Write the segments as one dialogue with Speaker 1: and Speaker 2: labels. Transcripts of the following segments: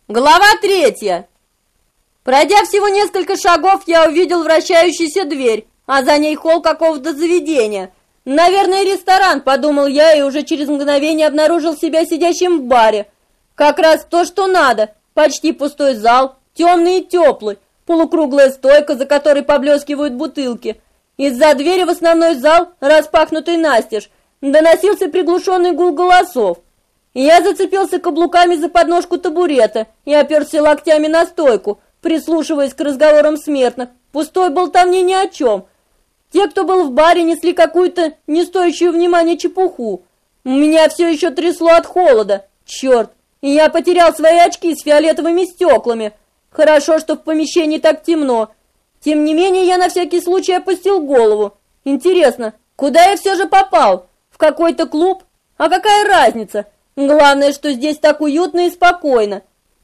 Speaker 1: Глава 3. Пройдя всего несколько шагов, я увидел вращающуюся дверь, а за ней холл какого-то заведения. Наверное, ресторан, подумал я, и уже через мгновение обнаружил себя сидящим в баре. Как раз то, что надо. Почти пустой зал, темный и теплый, полукруглая стойка, за которой поблескивают бутылки. Из-за двери в основной зал, распахнутый настежь, доносился приглушенный гул голосов. Я зацепился каблуками за подножку табурета и оперся локтями на стойку, прислушиваясь к разговорам смертных, пустой болтовне ни о чем. Те, кто был в баре, несли какую-то не стоящую внимания чепуху. Меня все еще трясло от холода. Черт, и я потерял свои очки с фиолетовыми стеклами. Хорошо, что в помещении так темно. Тем не менее, я на всякий случай опустил голову. Интересно, куда я все же попал? В какой-то клуб? А какая разница? Главное, что здесь так уютно и спокойно.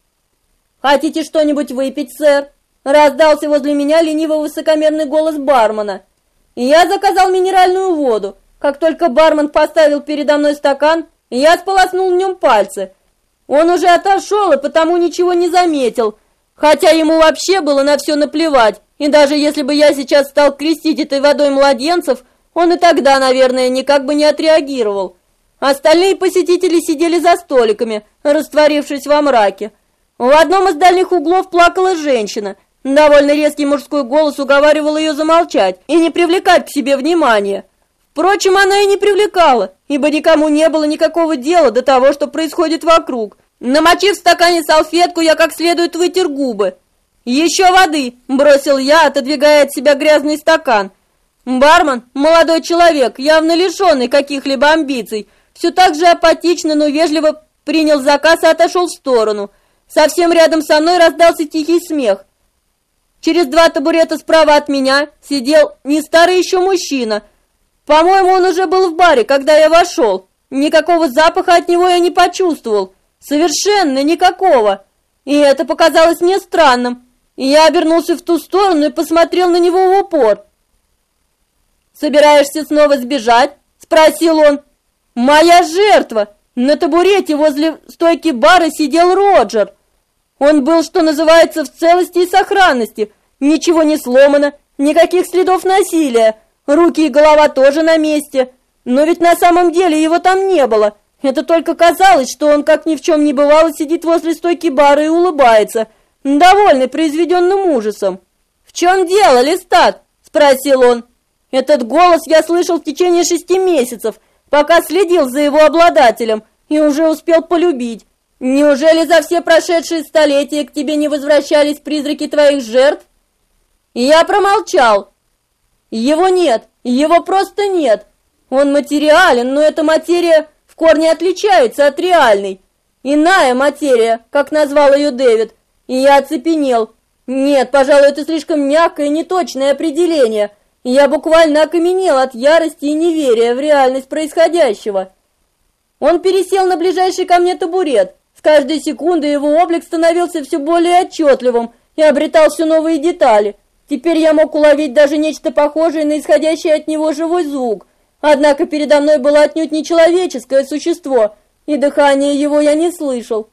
Speaker 1: «Хотите что-нибудь выпить, сэр?» Раздался возле меня лениво-высокомерный голос бармена. И я заказал минеральную воду. Как только бармен поставил передо мной стакан, я сполоснул в нем пальцы. Он уже отошел и потому ничего не заметил, хотя ему вообще было на все наплевать. И даже если бы я сейчас стал крестить этой водой младенцев, он и тогда, наверное, никак бы не отреагировал. Остальные посетители сидели за столиками, растворившись во мраке. В одном из дальних углов плакала женщина. Довольно резкий мужской голос уговаривал ее замолчать и не привлекать к себе внимания. Впрочем, она и не привлекала, ибо никому не было никакого дела до того, что происходит вокруг. Намочив в стакане салфетку, я как следует вытер губы. «Еще воды!» – бросил я, отодвигая от себя грязный стакан. Бармен, молодой человек, явно лишенный каких-либо амбиций, все так же апатично, но вежливо принял заказ и отошел в сторону. Совсем рядом со мной раздался тихий смех. Через 2 табурета справа от меня сидел не старый еще мужчина. По-моему, он уже был в баре, когда я вошел. Никакого запаха от него я не почувствовал. Совершенно никакого. И это показалось мне странным. И я обернулся в ту сторону и посмотрел на него в упор. «Собираешься снова сбежать?» – спросил он. «Моя жертва!» На табурете возле стойки бара сидел Роджер. Он был, что называется, в целости и сохранности. Ничего не сломано, никаких следов насилия. Руки и голова тоже на месте. Но ведь на самом деле его там не было. Это только казалось, что он, как ни в чем не бывало, сидит возле стойки бара и улыбается, довольный произведенным ужасом. «В чем дело, Листат?» – спросил он. Этот голос я слышал в течение 6 месяцев, пока следил за его обладателем и уже успел полюбить. Неужели за все прошедшие столетия к тебе не возвращались призраки твоих жертв? И я промолчал. Его нет, его просто нет. Он материален, но эта материя в корне отличается от реальной. Иная материя, как назвал ее Дэвид, и я оцепенел. Нет, пожалуй, это слишком мягкое и неточное определение. Я буквально окаменел от ярости и неверия в реальность происходящего. Он пересел на ближайший ко мне табурет. С каждой секундой его облик становился все более отчетливым и обретал все новые детали. Теперь я мог уловить даже нечто похожее на исходящий от него живой звук. Однако передо мной было отнюдь не человеческое существо, и дыхание его я не слышал.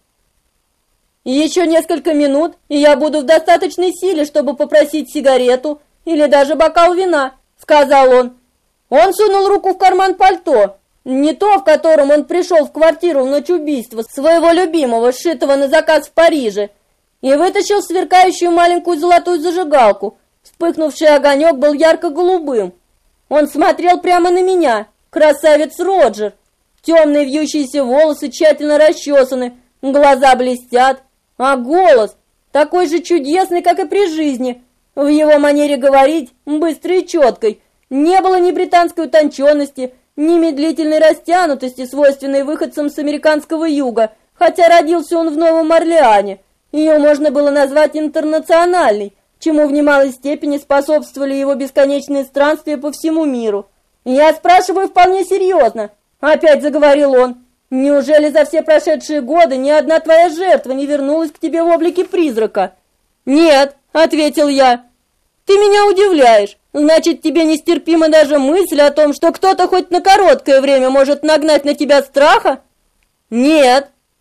Speaker 1: Еще несколько минут, и я буду в достаточной силе, чтобы попросить сигарету или даже бокал вина, сказал он. Он сунул руку в карман пальто, не то, в котором он пришел в квартиру в ночь убийства своего любимого, сшитого на заказ в Париже, и вытащил сверкающую маленькую золотую зажигалку. Вспыхнувший огонек был ярко-голубым. Он смотрел прямо на меня, красавец Роджер. Темные вьющиеся волосы тщательно расчесаны, глаза блестят, а голос такой же чудесный, как и при жизни. В его манере говорить, быстрой и четкой, не было ни британской утонченности, ни медлительной растянутости, свойственной выходцам с американского юга, хотя родился он в Новом Орлеане. Ее можно было назвать интернациональной, чему в немалой степени способствовали его бесконечные странствия по всему миру. «Я спрашиваю вполне серьезно», — опять заговорил он. «Неужели за все прошедшие годы ни одна твоя жертва не вернулась к тебе в облике призрака?» «Нет», — ответил я. «Ты меня удивляешь. Значит, тебе нестерпима даже мысль о том, что кто-то хоть на короткое время может нагнать на тебя страха?» «Нет».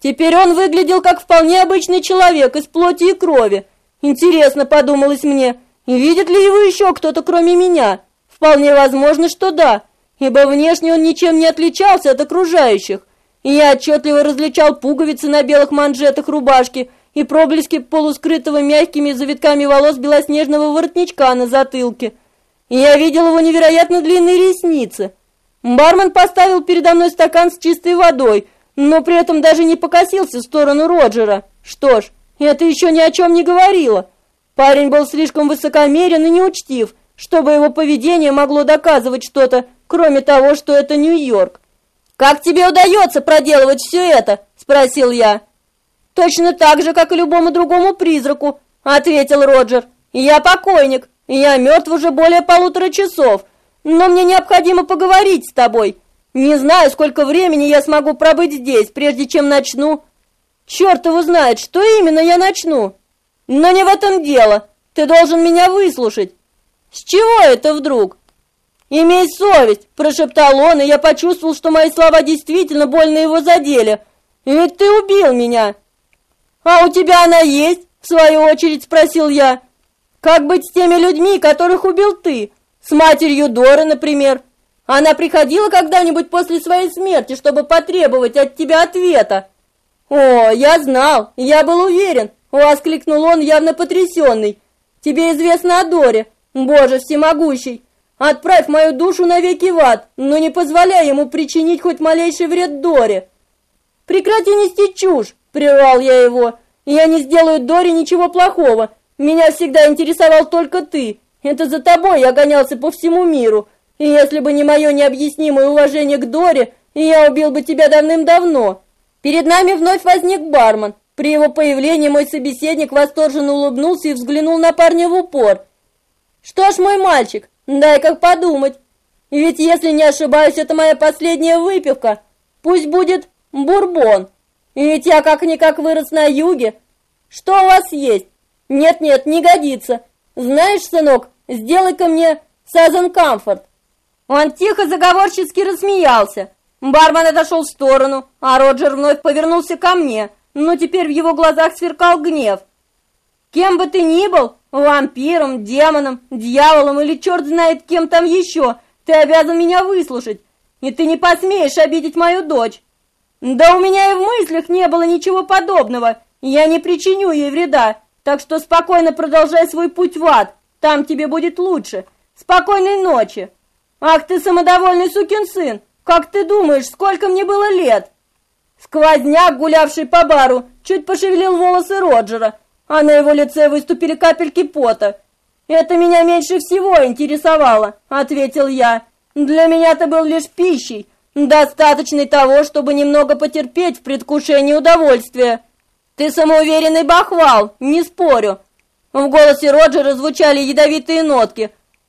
Speaker 1: Теперь он выглядел как вполне обычный человек из плоти и крови. Интересно, подумалось мне, видит ли его еще кто-то кроме меня? Вполне возможно, что да, ибо внешне он ничем не отличался от окружающих. И я отчетливо различал пуговицы на белых манжетах рубашки и проблески полускрытого мягкими завитками волос белоснежного воротничка на затылке. И я видел его невероятно длинные ресницы. Бармен поставил передо мной стакан с чистой водой, но при этом даже не покосился в сторону Роджера. Что ж, это еще ни о чем не говорило. Парень был слишком высокомерен и неучтив, чтобы его поведение могло доказывать что-то, кроме того, что это Нью-Йорк. «Как тебе удается проделывать все это?» – спросил я. «Точно так же, как и любому другому призраку», – ответил Роджер. «Я покойник, и я мертв уже более 1,5 часов, но мне необходимо поговорить с тобой. Не знаю, сколько времени я смогу пробыть здесь, прежде чем начну». «Черт его знает, что именно я начну!» «Но не в этом дело. Ты должен меня выслушать». «С чего это вдруг?» «Имей совесть», – прошептал он, и я почувствовал, что мои слова действительно больно его задели. «Ведь ты убил меня». «А у тебя она есть?» – в свою очередь спросил я. «Как быть с теми людьми, которых убил ты? С матерью Доры, например? Она приходила когда-нибудь после своей смерти, чтобы потребовать от тебя ответа?» «О, я знал, я был уверен», – воскликнул он, явно потрясенный. «Тебе известно о Доре, Боже всемогущий. Отправь мою душу навеки в ад, но не позволяй ему причинить хоть малейший вред Доре». «Прекрати нести чушь», – прервал я его. «Я не сделаю Доре ничего плохого. Меня всегда интересовал только ты. Это за тобой я гонялся по всему миру. И если бы не мое необъяснимое уважение к Доре, я убил бы тебя давным-давно». Перед нами вновь возник бармен. При его появлении мой собеседник восторженно улыбнулся и взглянул на парня в упор. «Что ж, мой мальчик, дай-ка подумать. Ведь, если не ошибаюсь, это моя последняя выпивка. Пусть будет бурбон. Ведь я как-никак вырос на юге. Что у вас есть? Нет-нет, не годится. Знаешь, сынок, сделай-ка мне Southern Comfort». Он тихо заговорчески рассмеялся. Бармен отошел в сторону, а Роджер вновь повернулся ко мне, но теперь в его глазах сверкал гнев. «Кем бы ты ни был, вампиром, демоном, дьяволом или черт знает кем там еще, ты обязан меня выслушать, и ты не посмеешь обидеть мою дочь». «Да у меня и в мыслях не было ничего подобного, я не причиню ей вреда, так что спокойно продолжай свой путь в ад, там тебе будет лучше. Спокойной ночи». «Ах ты самодовольный сукин сын! Как ты думаешь, сколько мне было лет?» Сквозняк, гулявший по бару, чуть пошевелил волосы Роджера, а на его лице выступили капельки пота. «Это меня меньше всего интересовало», — ответил я. «Для меня ты был лишь пищей, достаточной того, чтобы немного потерпеть в предвкушении удовольствия». «Ты самоуверенный бахвал, не спорю». В голосе Роджера звучали ядовитые нотки.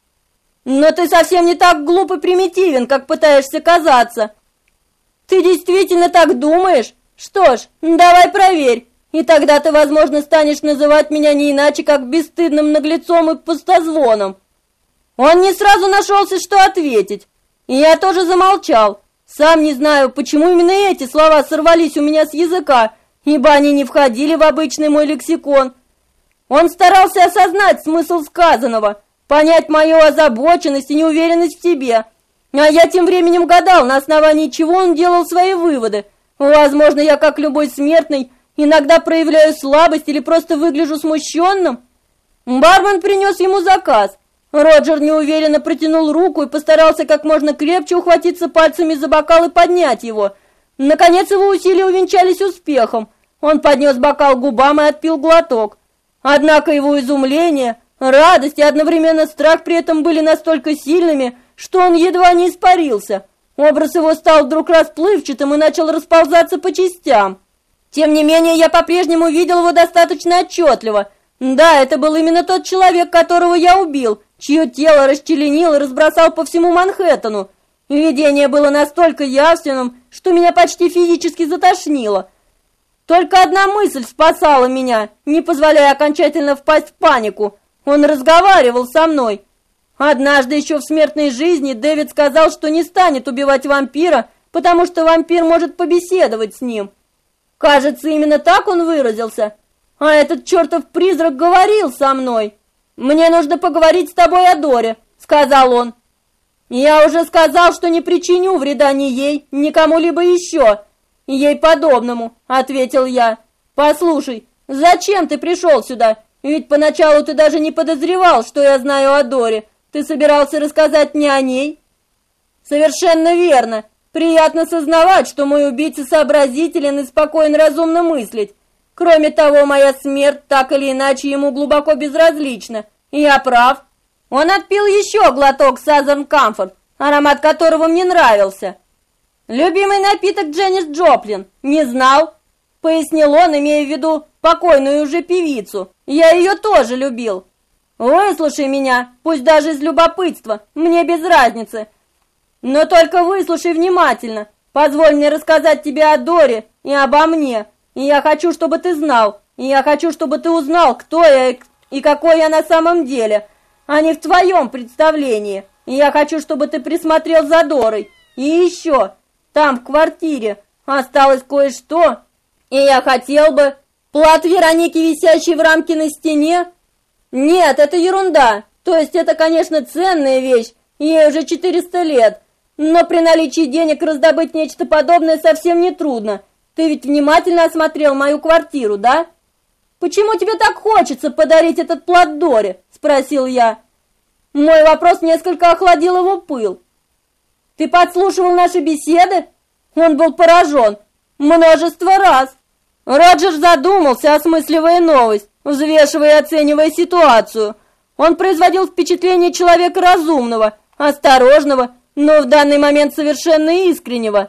Speaker 1: «Но ты совсем не так глуп и примитивен, как пытаешься казаться». «Ты действительно так думаешь? Что ж, давай проверь, и тогда ты, возможно, станешь называть меня не иначе, как бесстыдным наглецом и пустозвоном». Он не сразу нашелся, что ответить, и я тоже замолчал. Сам не знаю, почему именно эти слова сорвались у меня с языка, ибо они не входили в обычный мой лексикон. Он старался осознать смысл сказанного, понять мою озабоченность и неуверенность в себе. А я тем временем гадал, на основании чего он делал свои выводы. Возможно, я, как любой смертный, иногда проявляю слабость или просто выгляжу смущенным. Бармен принес ему заказ. Роджер неуверенно протянул руку и постарался как можно крепче ухватиться пальцами за бокал и поднять его. Наконец его усилия увенчались успехом. Он поднес бокал к губам и отпил глоток. Однако его изумление, радость и одновременно страх при этом были настолько сильными, что он едва не испарился. Образ его стал вдруг расплывчатым и начал расползаться по частям. Тем не менее, я по-прежнему видел его достаточно отчетливо. Да, это был именно тот человек, которого я убил, чье тело расчленил и разбросал по всему Манхэттену. Видение было настолько явственным, что меня почти физически затошнило. Только одна мысль спасала меня, не позволяя окончательно впасть в панику. Он разговаривал со мной. Однажды еще в смертной жизни Дэвид сказал, что не станет убивать вампира, потому что вампир может побеседовать с ним. Кажется, именно так он выразился. А этот чертов призрак говорил со мной. «Мне нужно поговорить с тобой о Доре», — сказал он. «Я уже сказал, что не причиню вреда ни ей, ни кому-либо еще, ей подобному», — ответил я. «Послушай, зачем ты пришел сюда? Ведь поначалу ты даже не подозревал, что я знаю о Доре. Ты собирался рассказать мне о ней?» «Совершенно верно. Приятно сознавать, что мой убийца сообразителен и спокоен разумно мыслить. Кроме того, моя смерть так или иначе ему глубоко безразлична. Я прав». Он отпил еще глоток Southern Comfort, аромат которого мне нравился. «Любимый напиток Дженнис Джоплин. Не знал?» — пояснил он, имея в виду покойную уже певицу. «Я ее тоже любил. Выслушай меня, пусть даже из любопытства, мне без разницы. Но только выслушай внимательно. Позволь мне рассказать тебе о Доре и обо мне. И я хочу, чтобы ты знал. И я хочу, чтобы ты узнал, кто я и какой я на самом деле, а не в твоем представлении. И я хочу, чтобы ты присмотрел за Дорой. И еще, там, в квартире, осталось кое-что. И я хотел бы... Плат Вероники, висящий в рамке на стене? Нет, это ерунда. То есть это, конечно, ценная вещь. Ей уже 400 лет. Но при наличии денег раздобыть нечто подобное совсем не трудно. Ты ведь внимательно осмотрел мою квартиру, да? «Почему тебе так хочется подарить этот плат Доре?» – спросил я. Мой вопрос несколько охладил его пыл. «Ты подслушивал наши беседы?» Он был поражен. «Множество раз». Роджер задумался, осмысливая новость, взвешивая и оценивая ситуацию. Он производил впечатление человека разумного, осторожного, но в данный момент совершенно искреннего.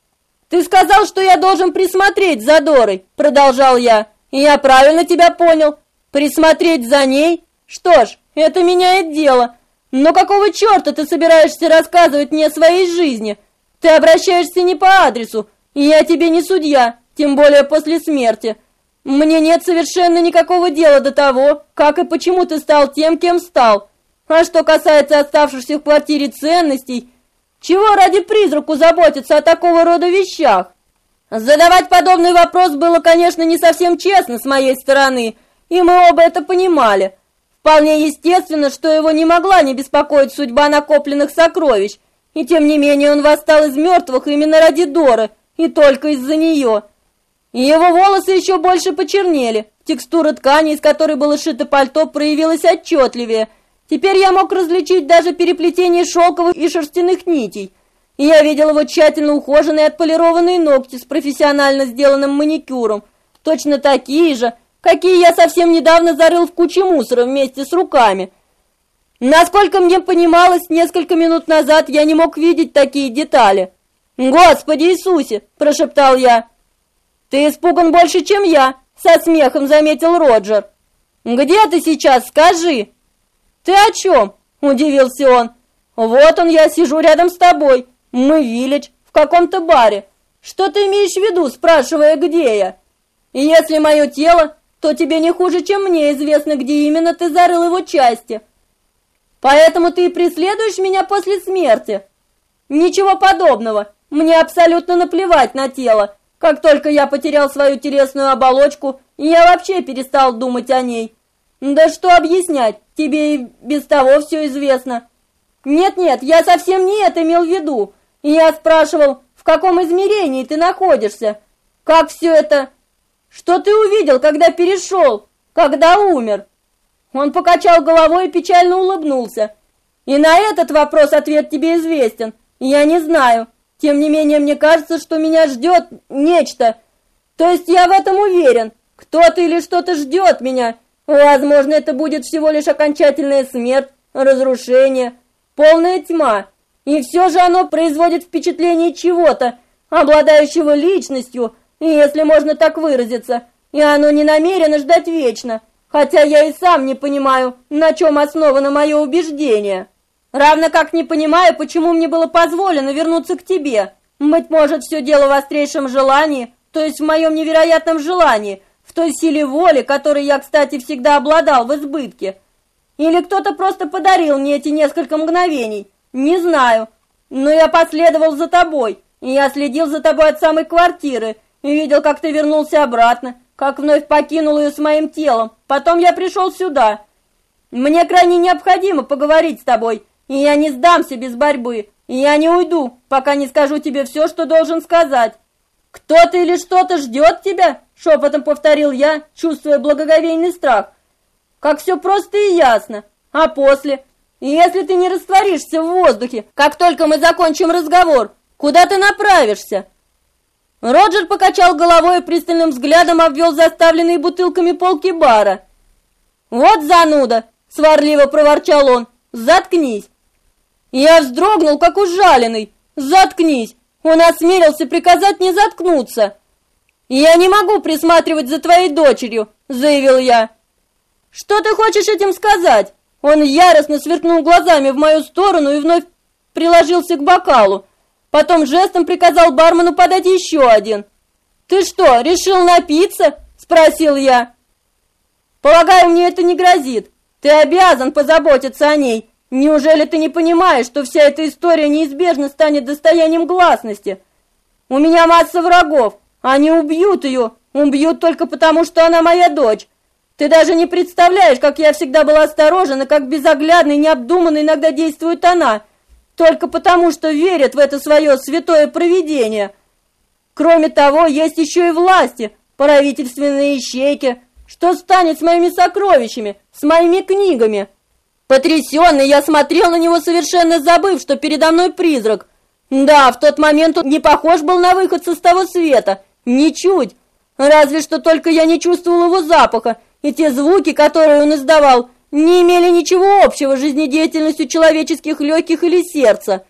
Speaker 1: «Ты сказал, что я должен присмотреть за Дорой», — продолжал я. «Я правильно тебя понял. Присмотреть за ней? Что ж, это меняет дело. Но какого черта ты собираешься рассказывать мне о своей жизни? Ты обращаешься не по адресу, и я тебе не судья, тем более после смерти. Мне нет совершенно никакого дела до того, как и почему ты стал тем, кем стал. А что касается оставшихся в квартире ценностей, чего ради призраку заботиться о такого рода вещах?» Задавать подобный вопрос было, конечно, не совсем честно с моей стороны, и мы оба это понимали. Вполне естественно, что его не могла не беспокоить судьба накопленных сокровищ, и тем не менее он восстал из мертвых именно ради Доры, и только из-за нее. И его волосы еще больше почернели, текстура ткани, из которой было сшито пальто, проявилась отчетливее. Теперь я мог различить даже переплетение шелковых и шерстяных нитей. И я видел его тщательно ухоженные отполированные ногти с профессионально сделанным маникюром, точно такие же, какие я совсем недавно зарыл в куче мусора вместе с руками. Насколько мне понималось, несколько минут назад я не мог видеть такие детали. «Господи Иисусе!» – прошептал я. «Ты испуган больше, чем я», – со смехом заметил Роджер. «Где ты сейчас, скажи?» «Ты о чем?» – удивился он. «Вот он, я сижу рядом с тобой. Мы в Виллидж, в каком-то баре. Что ты имеешь в виду, спрашивая, где я? И если мое тело, то тебе не хуже, чем мне известно, где именно ты зарыл его части. Поэтому ты и преследуешь меня после смерти?» «Ничего подобного. Мне абсолютно наплевать на тело. Как только я потерял свою телесную оболочку, я вообще перестал думать о ней. Да что объяснять, тебе и без того все известно». «Нет-нет, я совсем не это имел в виду. Я спрашивал, в каком измерении ты находишься? Как все это... Что ты увидел, когда перешел? Когда умер?» Он покачал головой и печально улыбнулся. «И на этот вопрос ответ тебе известен. Я не знаю. Тем не менее, мне кажется, что меня ждет нечто. То есть я в этом уверен. Кто-то или что-то ждет меня. Возможно, это будет всего лишь окончательная смерть, разрушение, полная тьма. И все же оно производит впечатление чего-то, обладающего личностью, если можно так выразиться. И оно не намерено ждать вечно. Хотя я и сам не понимаю, на чем основано мое убеждение. Равно как не понимаю, почему мне было позволено вернуться к тебе. Быть может, все дело в острейшем желании, то есть в моем невероятном желании, в той силе воли, которой я, кстати, всегда обладал в избытке. Или кто-то просто подарил мне эти несколько мгновений. Не знаю. Но я последовал за тобой, и я следил за тобой от самой квартиры, Видел, как ты вернулся обратно, как вновь покинул ее с моим телом. Потом я пришел сюда. Мне крайне необходимо поговорить с тобой, и я не сдамся без борьбы, и я не уйду, пока не скажу тебе все, что должен сказать. Кто-то или что-то ждет тебя?» — шепотом повторил я, чувствуя благоговейный страх. «Как все просто и ясно. А после? Если ты не растворишься в воздухе, как только мы закончим разговор, куда ты направишься?» Роджер покачал головой и пристальным взглядом обвел заставленные бутылками полки бара. «Вот зануда!» — сварливо проворчал он. «Заткнись!» Я вздрогнул, как ужаленный. «Заткнись!» Он осмелился приказать мне заткнуться. «Я не могу присматривать за твоей дочерью», — заявил я. «Что ты хочешь этим сказать?» Он яростно сверкнул глазами в мою сторону и вновь приложился к бокалу. Потом жестом приказал бармену подать еще один. «Ты что, решил напиться?» — спросил я. «Полагаю, мне это не грозит. Ты обязан позаботиться о ней. Неужели ты не понимаешь, что вся эта история неизбежно станет достоянием гласности? У меня масса врагов. Они убьют ее. Убьют только потому, что она моя дочь. Ты даже не представляешь, как я всегда был осторожен и как безоглядно и необдуманно иногда действует она, только потому, что верит в это свое святое провидение. Кроме того, есть еще и власти, правительственные ищейки. Что станет с моими сокровищами, с моими книгами?» Потрясенный, я смотрел на него, совершенно забыв, что передо мной призрак. Да, в тот момент он не похож был на выходца с того света, ничуть. Разве что только я не чувствовал его запаха, и те звуки, которые он издавал, не имели ничего общего с жизнедеятельностью человеческих легких или сердца.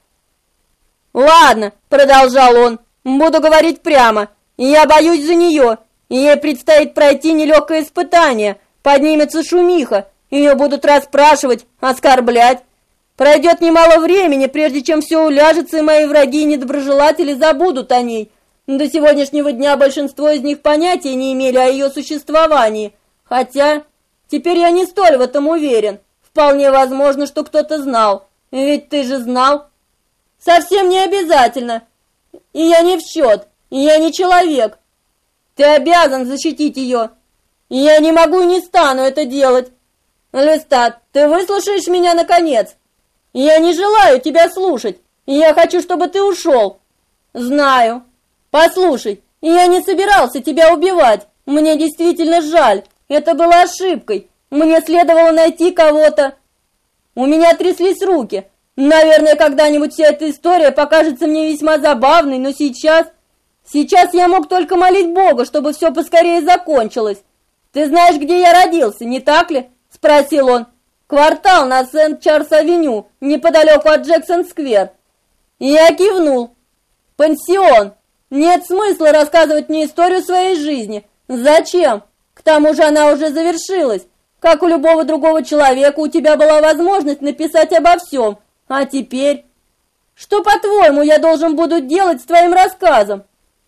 Speaker 1: «Ладно», — продолжал он, — «буду говорить прямо. Я боюсь за нее, и ей предстоит пройти нелегкое испытание, поднимется шумиха, ее будут расспрашивать, оскорблять. Пройдет немало времени, прежде чем все уляжется, и мои враги и недоброжелатели забудут о ней. До сегодняшнего дня большинство из них понятия не имели о ее существовании. Хотя теперь я не столь в этом уверен. Вполне возможно, что кто-то знал. Ведь ты же знал. Совсем не обязательно. И я не в счет, и я не человек. Ты обязан защитить ее. И я не могу и не стану это делать. Лестат, ты выслушаешь меня наконец? Я не желаю тебя слушать, и я хочу, чтобы ты ушел. Знаю. Послушай, я не собирался тебя убивать. Мне действительно жаль. Это было ошибкой. Мне следовало найти кого-то. У меня тряслись руки. Наверное, когда-нибудь вся эта история покажется мне весьма забавной, но сейчас я мог только молить Бога, чтобы все поскорее закончилось. Ты знаешь, где я родился, не так ли? — спросил он. «Квартал на Сент-Чарльз-авеню, неподалеку от Джексон-сквер». Я кивнул. «Пансион. Нет смысла рассказывать мне историю своей жизни. Зачем? К тому же она уже завершилась. Как у любого другого человека, у тебя была возможность написать обо всем. А теперь? Что, по-твоему, я должен буду делать с твоим рассказом?»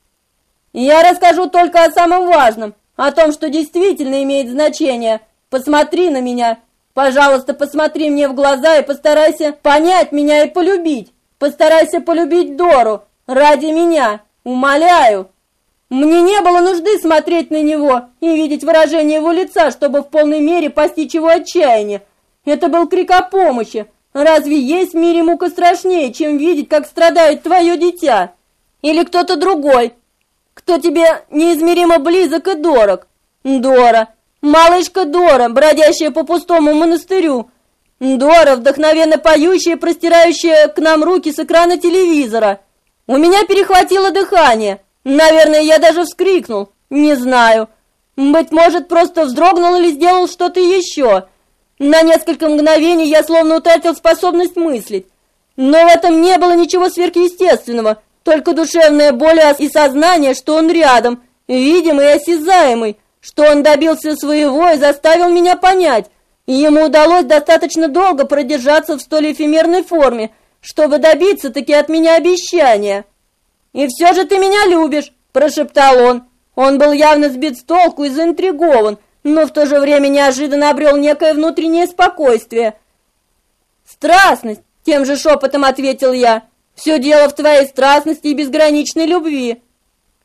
Speaker 1: «Я расскажу только о самом важном, о том, что действительно имеет значение. Посмотри на меня. Пожалуйста, посмотри мне в глаза и постарайся понять меня и полюбить. Постарайся полюбить Дору. Ради меня. Умоляю». Мне не было нужды смотреть на него и видеть выражение его лица, чтобы в полной мере постичь его отчаяние. Это был крик о помощи. Разве есть в мире мука страшнее, чем видеть, как страдает твое дитя? Или кто-то другой, кто тебе неизмеримо близок и дорог? Дора. Малышка Дора, бродящая по пустому монастырю. Дора, вдохновенно поющая, простирающая к нам руки с экрана телевизора. У меня перехватило дыхание. Наверное, я даже вскрикнул. Не знаю. Быть может, просто вздрогнул или сделал что-то еще. На несколько мгновений я словно утратил способность мыслить. Но в этом не было ничего сверхъестественного, только душевная боль и сознание, что он рядом, видимый и осязаемый, что он добился своего и заставил меня понять, и ему удалось достаточно долго продержаться в столь эфемерной форме, чтобы добиться-таки от меня обещания. «И все же ты меня любишь», – прошептал он. Он был явно сбит с толку и заинтригован, но в то же время неожиданно обрел некое внутреннее спокойствие. «Страстность», – тем же шепотом ответил я. «Все дело в твоей страстности и безграничной любви».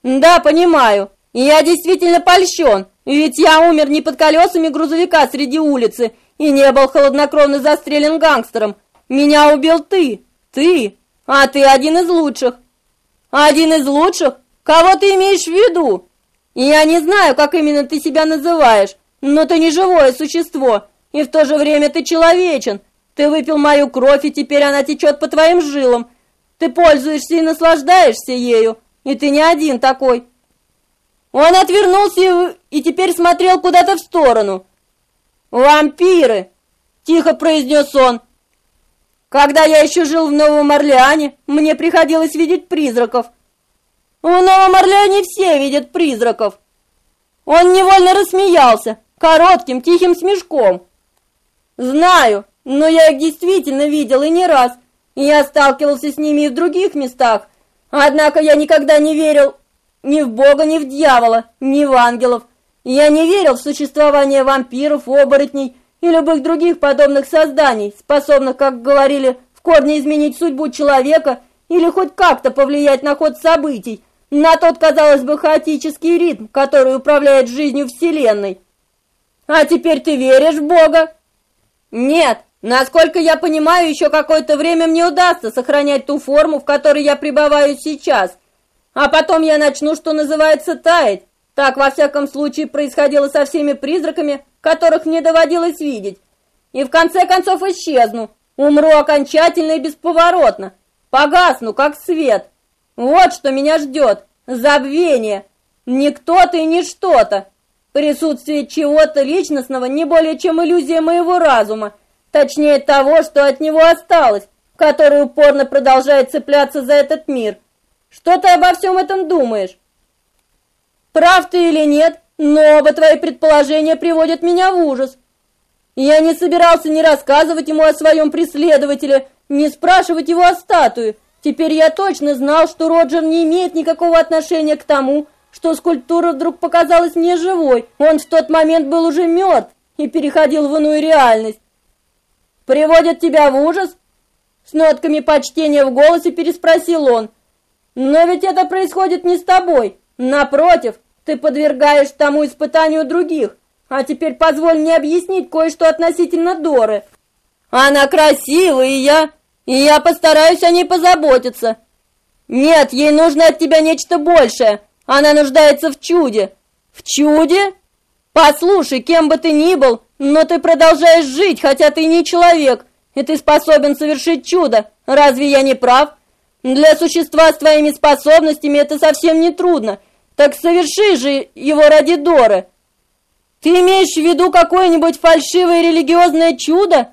Speaker 1: Да, понимаю. И я действительно польщен, ведь я умер не под колесами грузовика среди улицы и не был хладнокровно застрелен гангстером. Меня убил ты. А ты один из лучших. Один из лучших? Кого ты имеешь в виду? Я не знаю, как именно ты себя называешь, но ты не живое существо, и в то же время ты человечен. Ты выпил мою кровь, и теперь она течет по твоим жилам. Ты пользуешься и наслаждаешься ею, и ты не один такой. Он отвернулся и теперь смотрел куда-то в сторону. «Вампиры!» – тихо произнес он. «Когда я еще жил в Новом Орлеане, мне приходилось видеть призраков. В Новом Орлеане все видят призраков». Он невольно рассмеялся, коротким тихим смешком. «Знаю, но я их действительно видел и не раз, и я сталкивался с ними и в других местах. Однако я никогда не верил ни в Бога, ни в дьявола, ни в ангелов. Я не верил в существование вампиров, оборотней и любых других подобных созданий, способных, как говорили, в корне изменить судьбу человека или хоть как-то повлиять на ход событий, на тот, казалось бы, хаотический ритм, который управляет жизнью Вселенной. А теперь ты веришь в Бога? Нет, насколько я понимаю, еще какое-то время мне удастся сохранять ту форму, в которой я пребываю сейчас. А потом я начну, что называется, таять. Так, во всяком случае, происходило со всеми призраками, которых мне доводилось видеть. И в конце концов исчезну, умру окончательно и бесповоротно, погасну, как свет. Вот что меня ждет, забвение, не кто-то и не что-то, присутствие чего-то личностного не более чем иллюзия моего разума, точнее того, что от него осталось, который упорно продолжает цепляться за этот мир. Что ты обо всем этом думаешь? Прав ты или нет, но оба твои предположения приводят меня в ужас. Я не собирался ни рассказывать ему о своем преследователе, ни спрашивать его о статуе. Теперь я точно знал, что Роджер не имеет никакого отношения к тому, что скульптура вдруг показалась мне живой. Он в тот момент был уже мертв и переходил в иную реальность. «Приводит тебя в ужас?» С нотками почтения в голосе переспросил он. «Но ведь это происходит не с тобой. Напротив, ты подвергаешь тому испытанию других. А теперь позволь мне объяснить кое-что относительно Доры. Она красива, и я постараюсь о ней позаботиться. Нет, ей нужно от тебя нечто большее. Она нуждается в чуде». «В чуде? Послушай, кем бы ты ни был, но ты продолжаешь жить, хотя ты не человек, и ты способен совершить чудо. Разве я не прав? Для существа с твоими способностями это совсем не трудно. Так соверши же его ради Доры. Ты имеешь в виду какое-нибудь фальшивое религиозное чудо?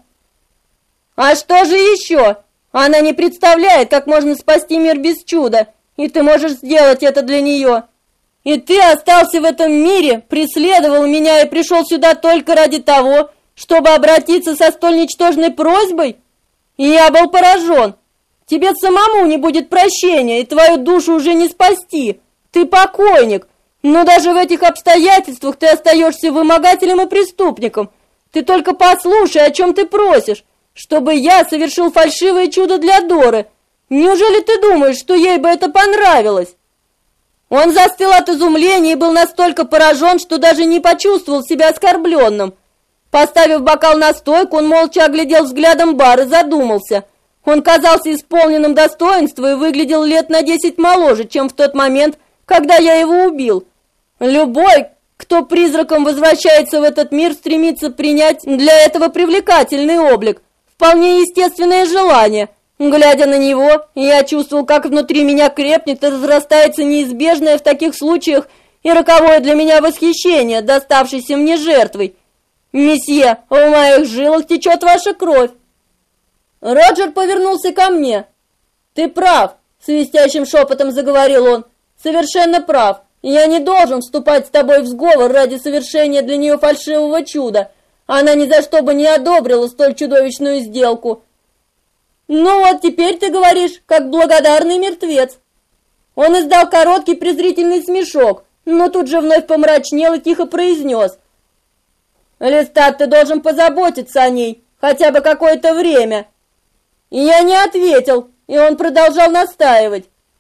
Speaker 1: А что же еще? Она не представляет, как можно спасти мир без чуда, и ты можешь сделать это для нее. И ты остался в этом мире, преследовал меня и пришел сюда только ради того, чтобы обратиться со столь ничтожной просьбой? И я был поражен. Тебе самому не будет прощения, и твою душу уже не спасти. Ты покойник, но даже в этих обстоятельствах ты остаешься вымогателем и преступником. Ты только послушай, о чем ты просишь, чтобы я совершил фальшивое чудо для Доры. Неужели ты думаешь, что ей бы это понравилось?» Он застыл от изумления и был настолько поражен, что даже не почувствовал себя оскорбленным. Поставив бокал на стойку, он молча оглядел взглядом бар и задумался. Он казался исполненным достоинства и выглядел лет на 10 моложе, чем в тот момент, когда я его убил. Любой, кто призраком возвращается в этот мир, стремится принять для этого привлекательный облик. Вполне естественное желание. Глядя на него, я чувствовал, как внутри меня крепнет и разрастается неизбежное в таких случаях и роковое для меня восхищение, доставшееся мне жертвой. «Месье, в моих жилах течет ваша кровь!» Роджер повернулся ко мне. «Ты прав», — свистящим шепотом заговорил он. «Совершенно прав. Я не должен вступать с тобой в сговор ради совершения для нее фальшивого чуда. Она ни за что бы не одобрила столь чудовищную сделку». «Ну вот теперь ты говоришь, как благодарный мертвец». Он издал короткий презрительный смешок, но тут же вновь помрачнел и тихо произнес. «Листат, ты должен позаботиться о ней, хотя бы какое-то время». И я не ответил, и он продолжал настаивать.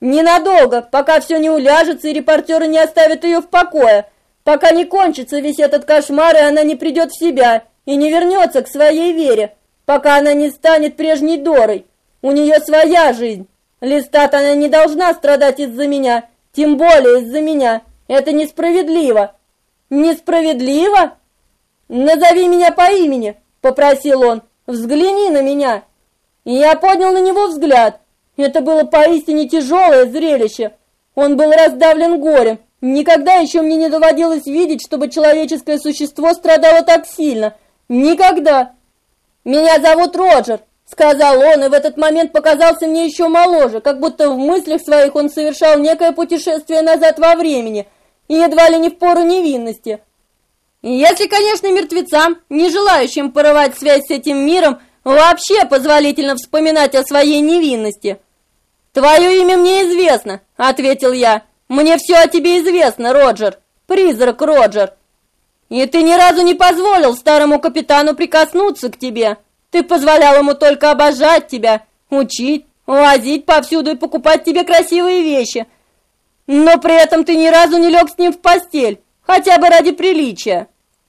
Speaker 1: Ненадолго, пока все не уляжется и репортеры не оставят ее в покое, пока не кончится весь этот кошмар, и она не придет в себя, и не вернется к своей вере, пока она не станет прежней Дорой. У нее своя жизнь. Листат, она не должна страдать из-за меня, тем более из-за меня. Это несправедливо. Несправедливо? Назови меня по имени, попросил он. Взгляни на меня. И я поднял на него взгляд. Это было поистине тяжелое зрелище. Он был раздавлен горем. Никогда еще мне не доводилось видеть, чтобы человеческое существо страдало так сильно. Никогда. «Меня зовут Роджер», — сказал он, и в этот момент показался мне еще моложе, как будто в мыслях своих он совершал некое путешествие назад во времени, и едва ли не в пору невинности. Если, конечно, мертвецам, не желающим порывать связь с этим миром, вообще позволительно вспоминать о своей невинности. «Твое имя мне известно», — ответил я. «Мне все о тебе известно, Роджер. Призрак Роджер. И ты ни разу не позволил старому капитану прикоснуться к тебе. Ты позволял ему только обожать тебя, учить, возить повсюду и покупать тебе красивые вещи. Но при этом ты ни разу не лег с ним в постель, хотя бы ради приличия».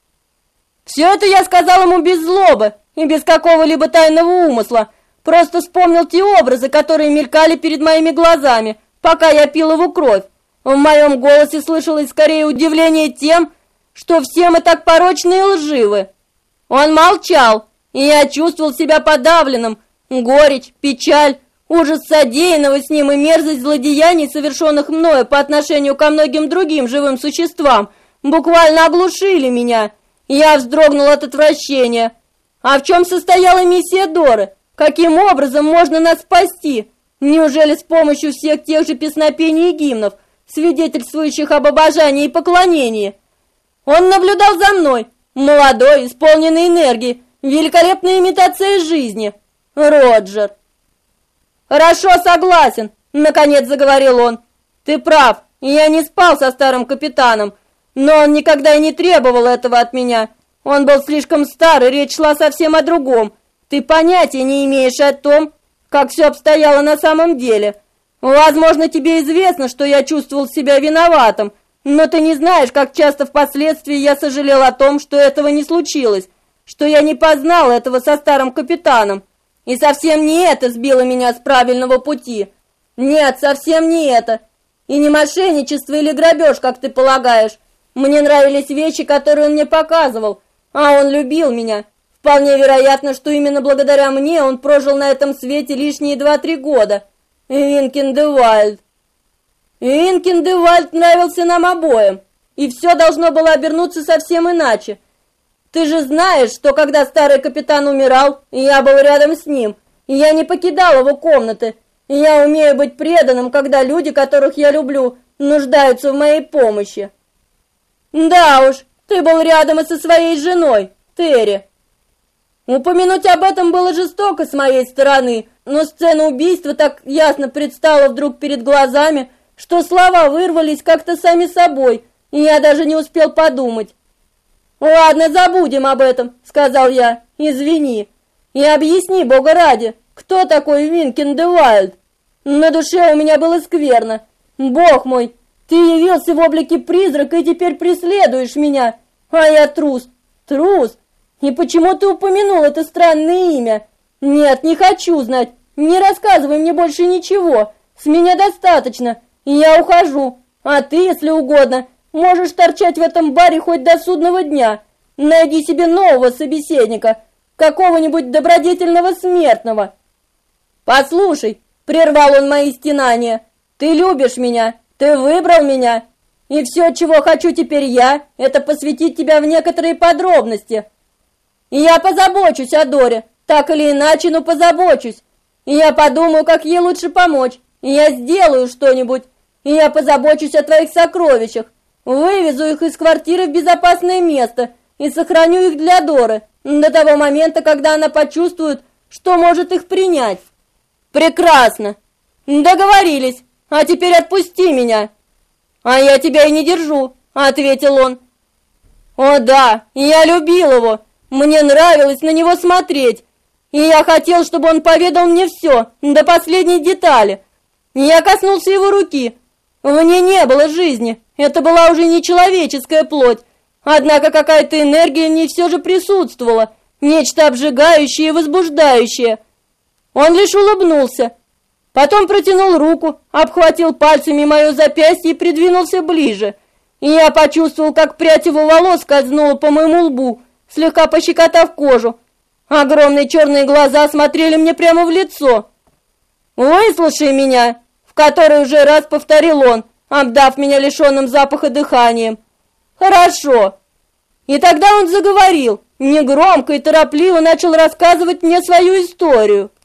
Speaker 1: Все это я сказал ему без злобы и без какого-либо тайного умысла. Просто вспомнил те образы, которые мелькали перед моими глазами, пока я пил его кровь. В моем голосе слышалось скорее удивление тем, что все мы так порочны и лживы. Он молчал, и я чувствовал себя подавленным. Горечь, печаль, ужас содеянного с ним и мерзость злодеяний, совершенных мною по отношению ко многим другим живым существам, буквально оглушили меня. Я вздрогнул от отвращения. А в чем состояла миссия Доры? Каким образом можно нас спасти? Неужели с помощью всех тех же песнопений и гимнов, свидетельствующих об обожании и поклонении? Он наблюдал за мной, молодой, исполненный энергии, великолепная имитация жизни. Роджер. «Хорошо, согласен», — наконец заговорил он. «Ты прав, я не спал со старым капитаном, но он никогда и не требовал этого от меня. Он был слишком стар, и речь шла совсем о другом. Ты понятия не имеешь о том, как все обстояло на самом деле. Возможно, тебе известно, что я чувствовал себя виноватым, но ты не знаешь, как часто впоследствии я сожалел о том, что этого не случилось, что я не познал этого со старым капитаном. И совсем не это сбило меня с правильного пути. Нет, совсем не это. И не мошенничество или грабеж, как ты полагаешь. Мне нравились вещи, которые он мне показывал, а он любил меня. Вполне вероятно, что именно благодаря мне он прожил на этом свете лишние 2-3 года. Винкин де Вальд. Винкин де Вальд нравился нам обоим, и все должно было обернуться совсем иначе. Ты же знаешь, что когда старый капитан умирал, я был рядом с ним, и я не покидал его комнаты. И я умею быть преданным, когда люди, которых я люблю, нуждаются в моей помощи. Да уж, ты был рядом и со своей женой, Терри. Упомянуть об этом было жестоко с моей стороны, но сцена убийства так ясно предстала вдруг перед глазами, что слова вырвались как-то сами собой, и я даже не успел подумать. «Ладно, забудем об этом», — сказал я, — «извини. И объясни, Бога ради, кто такой Винкин де Вальд?» На душе у меня было скверно. «Бог мой, ты явился в облике призрака и теперь преследуешь меня, а я трус, трус. И почему ты упомянул это странное имя? Нет, не хочу знать, не рассказывай мне больше ничего, с меня достаточно, и я ухожу, а ты, если угодно, можешь торчать в этом баре хоть до судного дня. Найди себе нового собеседника, какого-нибудь добродетельного смертного». «Послушай», — прервал он мои стенания, — «ты любишь меня, ты выбрал меня, и все, чего хочу теперь я, это посвятить тебя в некоторые подробности. И я позабочусь о Доре, так или иначе, но позабочусь. И я подумаю, как ей лучше помочь, и я сделаю что-нибудь, и я позабочусь о твоих сокровищах, вывезу их из квартиры в безопасное место и сохраню их для Доры до того момента, когда она почувствует, что может их принять». «Прекрасно! Договорились, а теперь отпусти меня». «А я тебя и не держу», — ответил он. «О да, я любил его, мне нравилось на него смотреть, и я хотел, чтобы он поведал мне все, до последней детали. Я коснулся его руки. В ней не было жизни, это была уже не человеческая плоть. Однако какая-то энергия в ней все же присутствовала, нечто обжигающее и возбуждающее. Он лишь улыбнулся. Потом протянул руку, обхватил пальцами мое запястье и придвинулся ближе. И я почувствовал, как прядь его волос скользнула по моему лбу, слегка пощекотав кожу. Огромные черные глаза смотрели мне прямо в лицо. «Выслушай меня», — в который уже раз повторил он, обдав меня лишенным запаха дыханием. «Хорошо». И тогда он заговорил, негромко и торопливо начал рассказывать мне свою историю.